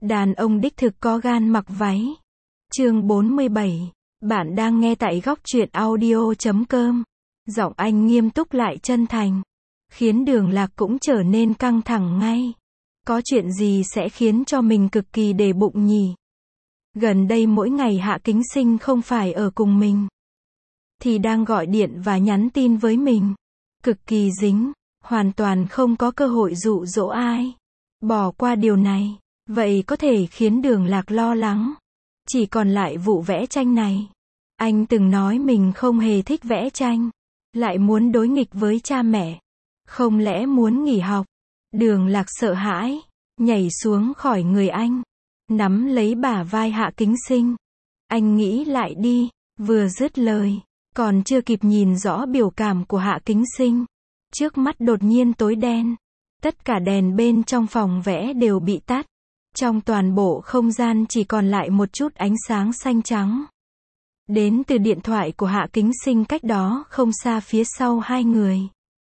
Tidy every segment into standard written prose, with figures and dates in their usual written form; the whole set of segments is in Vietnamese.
Đàn ông đích thực có gan mặc váy. Chương 47. Bạn đang nghe tại góc truyện audio.com. Giọng anh nghiêm túc lại chân thành, khiến Đường Lạc cũng trở nên căng thẳng ngay. Có chuyện gì sẽ khiến cho mình cực kỳ để bụng nhỉ? Gần đây mỗi ngày Hạ Kính Sinh không phải ở cùng mình, thì đang gọi điện và nhắn tin với mình. Cực kỳ dính, hoàn toàn không có cơ hội dụ dỗ ai. Bỏ qua điều này, vậy có thể khiến Đường Lạc lo lắng. Chỉ còn lại vụ vẽ tranh này. Anh từng nói mình không hề thích vẽ tranh, lại muốn đối nghịch với cha mẹ. Không lẽ muốn nghỉ học? Đường Lạc sợ hãi, nhảy xuống khỏi người anh, nắm lấy bả vai Hạ Kính Sinh. Anh nghĩ lại đi, vừa dứt lời, còn chưa kịp nhìn rõ biểu cảm của Hạ Kính Sinh, trước mắt đột nhiên tối đen. Tất cả đèn bên trong phòng vẽ đều bị tắt. Trong toàn bộ không gian chỉ còn lại một chút ánh sáng xanh trắng, đến từ điện thoại của Hạ Kính Sinh cách đó không xa phía sau hai người.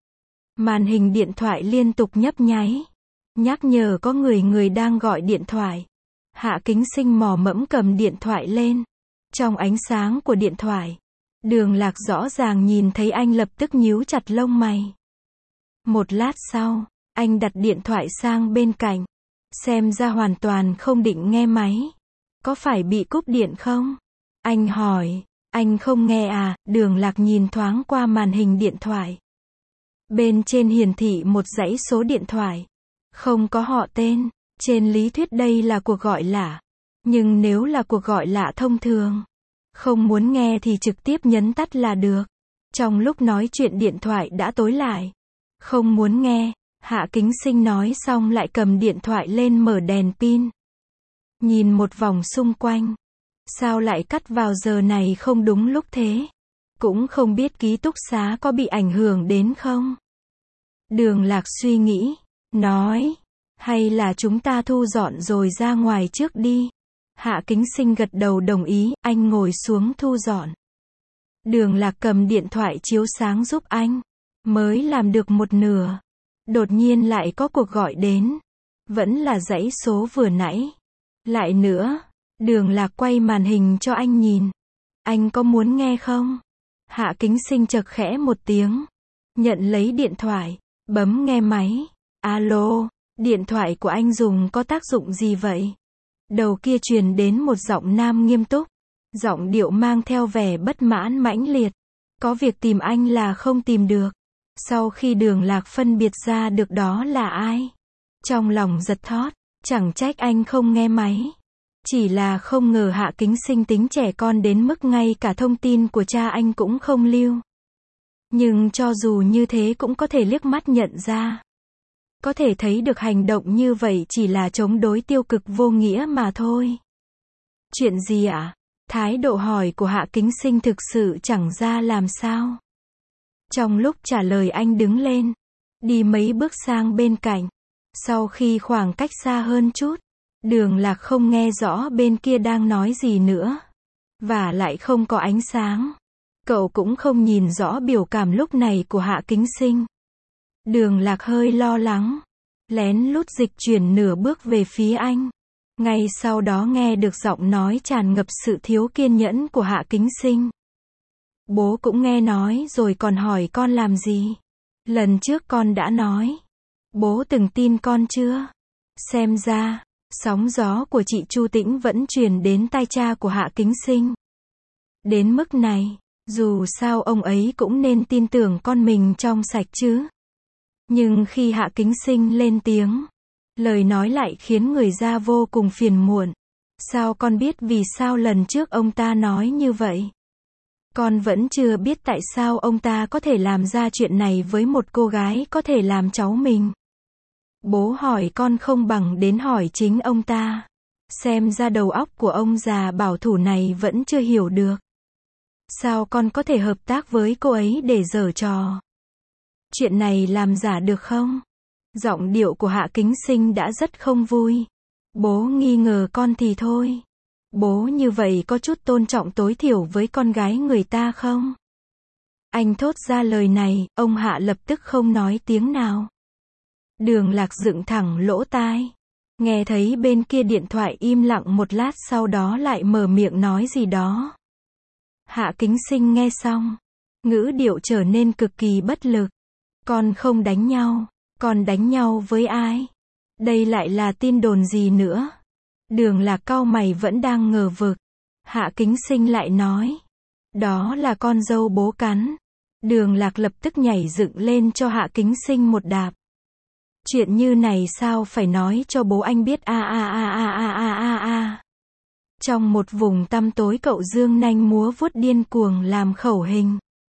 Màn hình điện thoại liên tục nhấp nháy, nhắc nhở có người đang gọi điện thoại. Hạ Kính Sinh mò mẫm cầm điện thoại lên. Trong ánh sáng của điện thoại, Đường Lạc rõ ràng nhìn thấy anh lập tức nhíu chặt lông mày. Một lát sau, anh đặt điện thoại sang bên cạnh. Xem ra hoàn toàn không định nghe máy. Có phải bị cúp điện không? Anh hỏi. Anh không nghe à? Đường Lạc nhìn thoáng qua màn hình điện thoại. Bên trên hiển thị một dãy số điện thoại. Không có họ tên. Trên lý thuyết đây là cuộc gọi lạ. Nhưng nếu là cuộc gọi lạ thông thường, không muốn nghe thì trực tiếp nhấn tắt là được. Trong lúc nói chuyện điện thoại đã tối lại. Không muốn nghe. Hạ Kính Sinh nói xong lại cầm điện thoại lên mở đèn pin. Nhìn một vòng xung quanh. Sao lại cắt vào giờ này không đúng lúc thế? Cũng không biết ký túc xá có bị ảnh hưởng đến không? Đường Lạc suy nghĩ, nói, hay là chúng ta thu dọn rồi ra ngoài trước đi. Hạ Kính Sinh gật đầu đồng ý, anh ngồi xuống thu dọn. Đường Lạc cầm điện thoại chiếu sáng giúp anh. Mới làm được một nửa, đột nhiên lại có cuộc gọi đến. Vẫn là dãy số vừa nãy. Lại nữa, Đường Lạc quay màn hình cho anh nhìn. Anh có muốn nghe không? Hạ Kính Sinh chật khẽ một tiếng. Nhận lấy điện thoại, bấm nghe máy. Alo, điện thoại của anh dùng có tác dụng gì vậy? Đầu kia truyền đến một giọng nam nghiêm túc. Giọng điệu mang theo vẻ bất mãn mãnh liệt. Có việc tìm anh là không tìm được. Sau khi Đường Lạc phân biệt ra được đó là ai, trong lòng giật thót, chẳng trách anh không nghe máy. Chỉ là không ngờ Hạ Kính Sinh tính trẻ con đến mức ngay cả thông tin của cha anh cũng không lưu. Nhưng cho dù như thế cũng có thể liếc mắt nhận ra. Có thể thấy được hành động như vậy chỉ là chống đối tiêu cực vô nghĩa mà thôi. Chuyện gì ạ? Thái độ hỏi của Hạ Kính Sinh thực sự chẳng ra làm sao. Trong lúc trả lời anh đứng lên, đi mấy bước sang bên cạnh. Sau khi khoảng cách xa hơn chút, Đường Lạc không nghe rõ bên kia đang nói gì nữa. Và lại không có ánh sáng. Cậu cũng không nhìn rõ biểu cảm lúc này của Hạ Kính Sinh. Đường Lạc hơi lo lắng, lén lút dịch chuyển nửa bước về phía anh. Ngay sau đó nghe được giọng nói tràn ngập sự thiếu kiên nhẫn của Hạ Kính Sinh. Bố cũng nghe nói rồi còn hỏi con làm gì? Lần trước con đã nói. Bố từng tin con chưa? Xem ra, sóng gió của chị Chu Tĩnh vẫn truyền đến tai cha của Hạ Kính Sinh. Đến mức này, dù sao ông ấy cũng nên tin tưởng con mình trong sạch chứ. Nhưng khi Hạ Kính Sinh lên tiếng, lời nói lại khiến người ra vô cùng phiền muộn. Sao con biết vì sao lần trước ông ta nói như vậy? Con vẫn chưa biết tại sao ông ta có thể làm ra chuyện này với một cô gái có thể làm cháu mình. Bố hỏi con không bằng đến hỏi chính ông ta. Xem ra đầu óc của ông già bảo thủ này vẫn chưa hiểu được. Sao con có thể hợp tác với cô ấy để giở trò? Chuyện này làm giả được không? Giọng điệu của Hạ Kính Sinh đã rất không vui. Bố nghi ngờ con thì thôi. Bố như vậy có chút tôn trọng tối thiểu với con gái người ta không? Anh thốt ra lời này, ông Hạ lập tức không nói tiếng nào. Đường Lạc dựng thẳng lỗ tai. Nghe thấy bên kia điện thoại im lặng một lát sau đó lại mở miệng nói gì đó. Hạ Kính Sinh nghe xong, ngữ điệu trở nên cực kỳ bất lực. Con không đánh nhau, con đánh nhau với ai? Đây lại là tin đồn gì nữa? Đường Lạc cau mày vẫn đang ngờ vực. Hạ Kính Sinh lại nói, đó là con dâu bố cắn. Đường Lạc lập tức nhảy dựng lên cho Hạ Kính Sinh một đạp. Chuyện như này sao phải nói cho bố anh biết a. Trong một vùng tăm tối cậu giương nanh múa vuốt điên cuồng làm khẩu hình.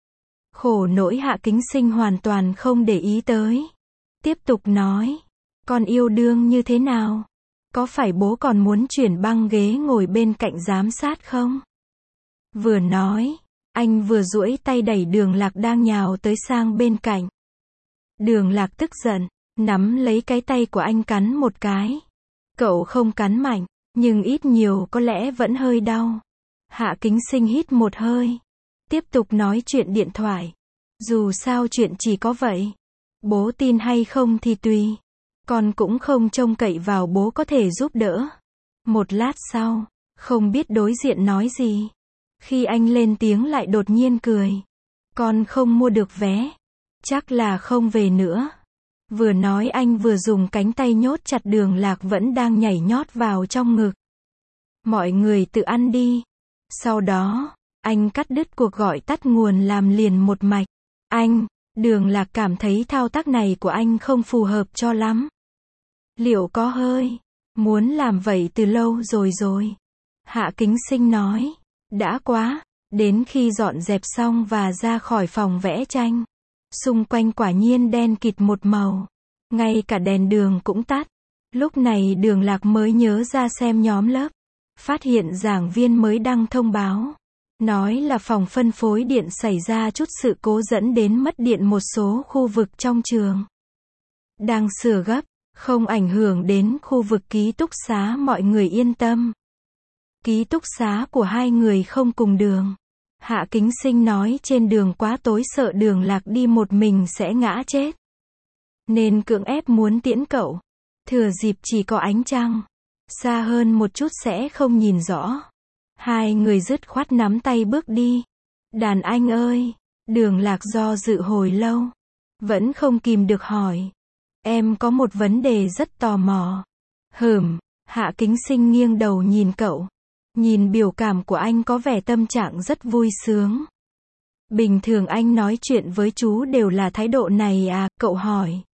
Khổ nỗi Hạ Kính Sinh hoàn toàn không để ý tới. Tiếp tục nói, con yêu đương như thế nào? Có phải bố còn muốn chuyển băng ghế ngồi bên cạnh giám sát không? Vừa nói, anh vừa duỗi tay đẩy Đường Lạc đang nhào tới sang bên cạnh. Đường Lạc tức giận, nắm lấy cái tay của anh cắn một cái. Cậu không cắn mạnh, nhưng ít nhiều có lẽ vẫn hơi đau. Hạ Kính Sinh hít một hơi, tiếp tục nói chuyện điện thoại. Dù sao chuyện chỉ có vậy. Bố tin hay không thì tùy. Con cũng không trông cậy vào bố có thể giúp đỡ. Một lát sau, không biết đối diện nói gì. Khi anh lên tiếng lại đột nhiên cười. Con không mua được vé. Chắc là không về nữa. Vừa nói anh vừa dùng cánh tay nhốt chặt Đường Lạc vẫn đang nhảy nhót vào trong ngực. Mọi người tự ăn đi. Sau đó, anh cắt đứt cuộc gọi tắt nguồn làm liền một mạch. Đường Lạc cảm thấy thao tác này của anh không phù hợp cho lắm. Liệu có hơi muốn làm vậy từ lâu rồi. Hạ Kính Sinh nói, đã quá, đến khi dọn dẹp xong và ra khỏi phòng vẽ tranh. Xung quanh quả nhiên đen kịt một màu. Ngay cả đèn đường cũng tắt. Lúc này Đường Lạc mới nhớ ra xem nhóm lớp. Phát hiện giảng viên mới đăng thông báo. Nói là phòng phân phối điện xảy ra chút sự cố dẫn đến mất điện một số khu vực trong trường. Đang sửa gấp, không ảnh hưởng đến khu vực ký túc xá, mọi người yên tâm. Ký túc xá của hai người không cùng đường. Hạ Kính Sinh nói trên đường quá tối sợ Đường Lạc đi một mình sẽ ngã chết. Nên cưỡng ép muốn tiễn cậu. Thừa dịp chỉ có ánh trăng. Xa hơn một chút sẽ không nhìn rõ. Hai người dứt khoát nắm tay bước đi. Đàn anh ơi! Đường Lạc do dự hồi lâu. Vẫn không kìm được hỏi. Em có một vấn đề rất tò mò. Hạ Kính Sinh nghiêng đầu nhìn cậu. Nhìn biểu cảm của anh có vẻ tâm trạng rất vui sướng. Bình thường anh nói chuyện với chú đều là thái độ này à, cậu hỏi.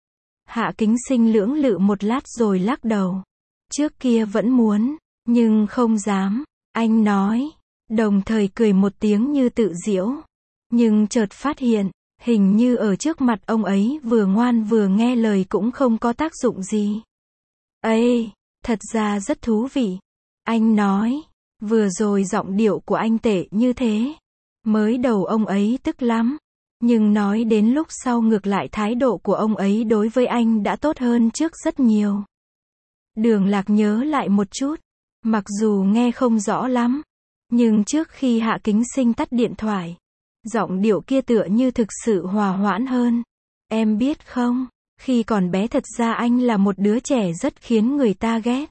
Hạ Kính Sinh lưỡng lự một lát rồi lắc đầu. Trước kia vẫn muốn, nhưng không dám. Anh nói, đồng thời cười một tiếng như tự giễu. Nhưng chợt phát hiện, hình như ở trước mặt ông ấy vừa ngoan vừa nghe lời cũng không có tác dụng gì. Ê, thật ra rất thú vị. Anh nói, vừa rồi giọng điệu của anh tệ như thế. Mới đầu ông ấy tức lắm. Nhưng nói đến lúc sau ngược lại thái độ của ông ấy đối với anh đã tốt hơn trước rất nhiều. Đường Lạc nhớ lại một chút. Mặc dù nghe không rõ lắm. Nhưng trước khi Hạ Kính Sinh tắt điện thoại. Giọng điệu kia tựa như thực sự hòa hoãn hơn. Em biết không, khi còn bé thật ra anh là một đứa trẻ rất khiến người ta ghét.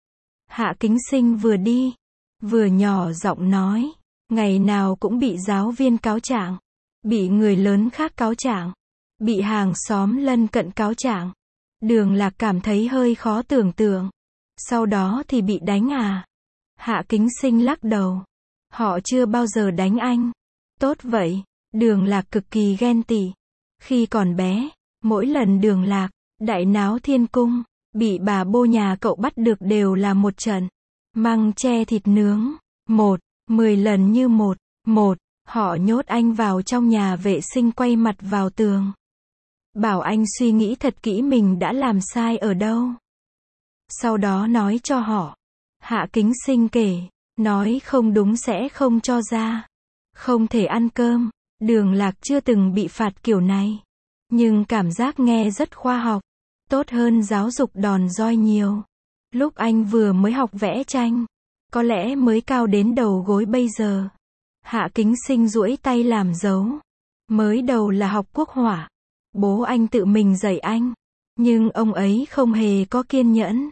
Hạ Kính Sinh vừa đi, vừa nhỏ giọng nói. Ngày nào cũng bị giáo viên cáo trạng. Bị người lớn khác cáo trạng. Bị hàng xóm lân cận cáo trạng. Đường Lạc cảm thấy hơi khó tưởng tượng. Sau đó thì bị đánh à? Hạ Kính Sinh lắc đầu. Họ chưa bao giờ đánh anh. Tốt vậy. Đường Lạc cực kỳ ghen tị. Khi còn bé, mỗi lần Đường Lạc, đại náo thiên cung, bị bà bô nhà cậu bắt được đều là một trận. Măng tre thịt nướng. 10 lần như một. Họ nhốt anh vào trong nhà vệ sinh quay mặt vào tường. Bảo anh suy nghĩ thật kỹ mình đã làm sai ở đâu. Sau đó nói cho họ. Hạ Kính Sinh kể. Nói không đúng sẽ không cho ra. Không thể ăn cơm. Đường Lạc chưa từng bị phạt kiểu này. Nhưng cảm giác nghe rất khoa học. Tốt hơn giáo dục đòn roi nhiều. Lúc anh vừa mới học vẽ tranh. Có lẽ mới cao đến đầu gối bây giờ. Hạ Kính Sinh duỗi tay làm dấu. Mới đầu là học quốc họa. Bố anh tự mình dạy anh. Nhưng ông ấy không hề có kiên nhẫn.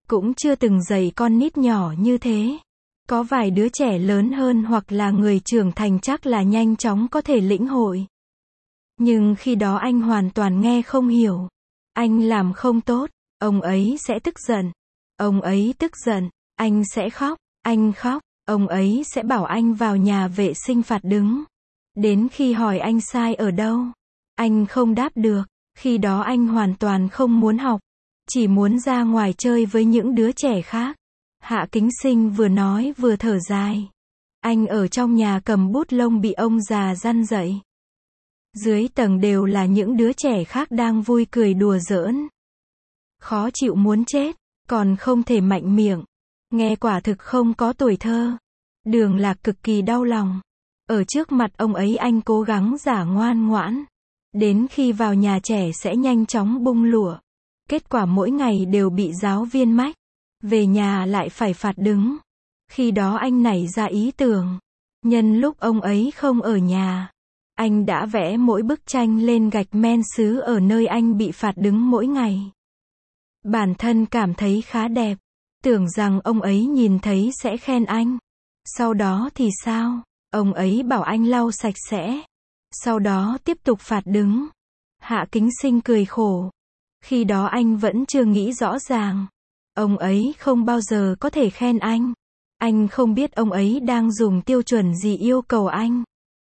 cũng chưa từng dạy con nít nhỏ như thế. Có vài đứa trẻ lớn hơn hoặc là người trưởng thành chắc là nhanh chóng có thể lĩnh hội. Nhưng khi đó anh hoàn toàn nghe không hiểu. Anh làm không tốt, ông ấy sẽ tức giận. Ông ấy tức giận, anh sẽ khóc. Anh khóc, ông ấy sẽ bảo anh vào nhà vệ sinh phạt đứng. Đến khi hỏi anh sai ở đâu, anh không đáp được. Khi đó anh hoàn toàn không muốn học, chỉ muốn ra ngoài chơi với những đứa trẻ khác. Hạ Kính Sinh vừa nói vừa thở dài. Anh ở trong nhà cầm bút lông bị ông già răn dạy. Dưới tầng đều là những đứa trẻ khác đang vui cười đùa giỡn. Khó chịu muốn chết, còn không thể mạnh miệng. Nghe quả thực không có tuổi thơ. Đường Lạc cực kỳ đau lòng. Ở trước mặt ông ấy anh cố gắng giả ngoan ngoãn. Đến khi vào nhà trẻ sẽ nhanh chóng bung lụa. Kết quả mỗi ngày đều bị giáo viên mách. Về nhà lại phải phạt đứng. Khi đó anh nảy ra ý tưởng. Nhân lúc ông ấy không ở nhà, anh đã vẽ mỗi bức tranh lên gạch men sứ ở nơi anh bị phạt đứng mỗi ngày. Bản thân cảm thấy khá đẹp. Tưởng rằng ông ấy nhìn thấy sẽ khen anh. Sau đó thì sao? Ông ấy bảo anh lau sạch sẽ. Sau đó tiếp tục phạt đứng. Hạ Kính Sinh cười khổ. Khi đó anh vẫn chưa nghĩ rõ ràng. Ông ấy không bao giờ có thể khen anh. Anh không biết ông ấy đang dùng tiêu chuẩn gì yêu cầu anh.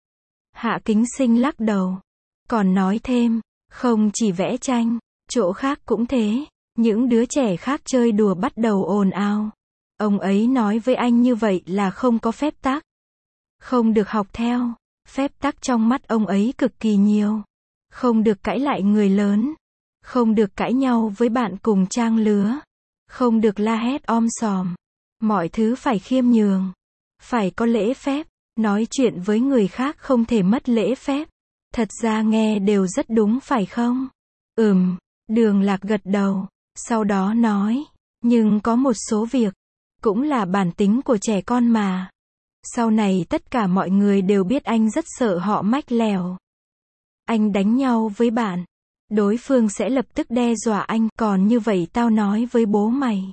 Hạ Kính Sinh lắc đầu. Còn nói thêm, không chỉ vẽ tranh, chỗ khác cũng thế. Những đứa trẻ khác chơi đùa bắt đầu ồn ào. Ông ấy nói với anh như vậy là không có phép tắc. Không được học theo. Phép tắc trong mắt ông ấy cực kỳ nhiều. Không được cãi lại người lớn. Không được cãi nhau với bạn cùng trang lứa. Không được la hét om sòm. Mọi thứ phải khiêm nhường. Phải có lễ phép. Nói chuyện với người khác không thể mất lễ phép. Thật ra nghe đều rất đúng phải không? Đường Lạc gật đầu. Sau đó nói. Nhưng có một số việc. Cũng là bản tính của trẻ con mà. Sau này tất cả mọi người đều biết anh rất sợ họ mách lèo. Anh đánh nhau với bạn. Đối phương sẽ lập tức đe dọa anh. Còn như vậy tao nói với bố mày.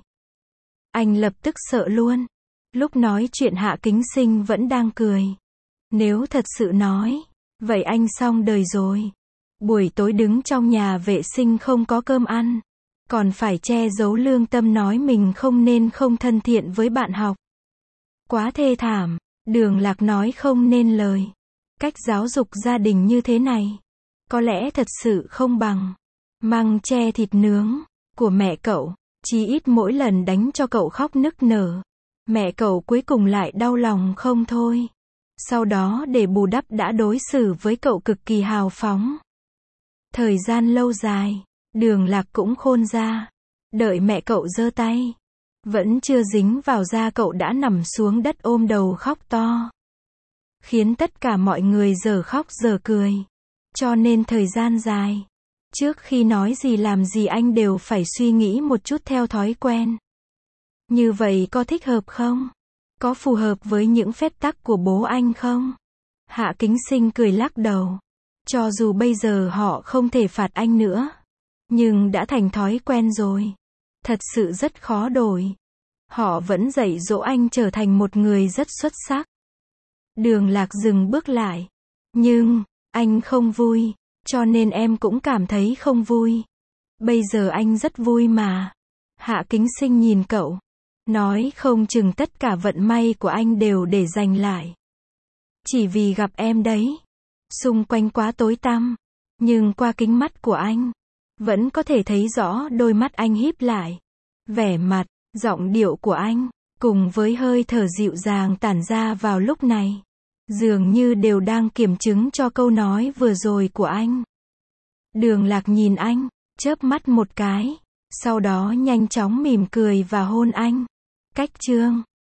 Anh lập tức sợ luôn. Lúc nói chuyện Hạ Kính Sinh vẫn đang cười. Nếu thật sự nói, vậy anh xong đời rồi. Buổi tối đứng trong nhà vệ sinh không có cơm ăn. Còn phải che giấu lương tâm nói mình không nên không thân thiện với bạn học. Quá thê thảm. Đường Lạc nói không nên lời. Cách giáo dục gia đình như thế này, có lẽ thật sự không bằng măng tre thịt nướng của mẹ cậu. Chí ít mỗi lần đánh cho cậu khóc nức nở. Mẹ cậu cuối cùng lại đau lòng không thôi. Sau đó để bù đắp đã đối xử với cậu cực kỳ hào phóng. Thời gian lâu dài, Đường Lạc cũng khôn ra. Đợi mẹ cậu giơ tay, vẫn chưa dính vào da cậu đã nằm xuống đất ôm đầu khóc to. Khiến tất cả mọi người giờ khóc giờ cười. Cho nên thời gian dài, trước khi nói gì làm gì anh đều phải suy nghĩ một chút theo thói quen. Như vậy có thích hợp không? Có phù hợp với những phép tắc của bố anh không? Hạ Kính Sinh cười lắc đầu. Cho dù bây giờ họ không thể phạt anh nữa, nhưng đã thành thói quen rồi. Thật sự rất khó đổi. Họ vẫn dạy dỗ anh trở thành một người rất xuất sắc. Đường Lạc dừng bước lại. Nhưng, anh không vui, cho nên em cũng cảm thấy không vui. Bây giờ anh rất vui mà. Hạ Kính Sinh nhìn cậu. Nói không chừng tất cả vận may của anh đều để dành lại. Chỉ vì gặp em đấy. Xung quanh quá tối tăm. Nhưng qua kính mắt của anh, vẫn có thể thấy rõ đôi mắt anh híp lại. Vẻ mặt, giọng điệu của anh, cùng với hơi thở dịu dàng tản ra vào lúc này, dường như đều đang kiểm chứng cho câu nói vừa rồi của anh. Đường Lạc nhìn anh, chớp mắt một cái, sau đó nhanh chóng mỉm cười và hôn anh. Cách chương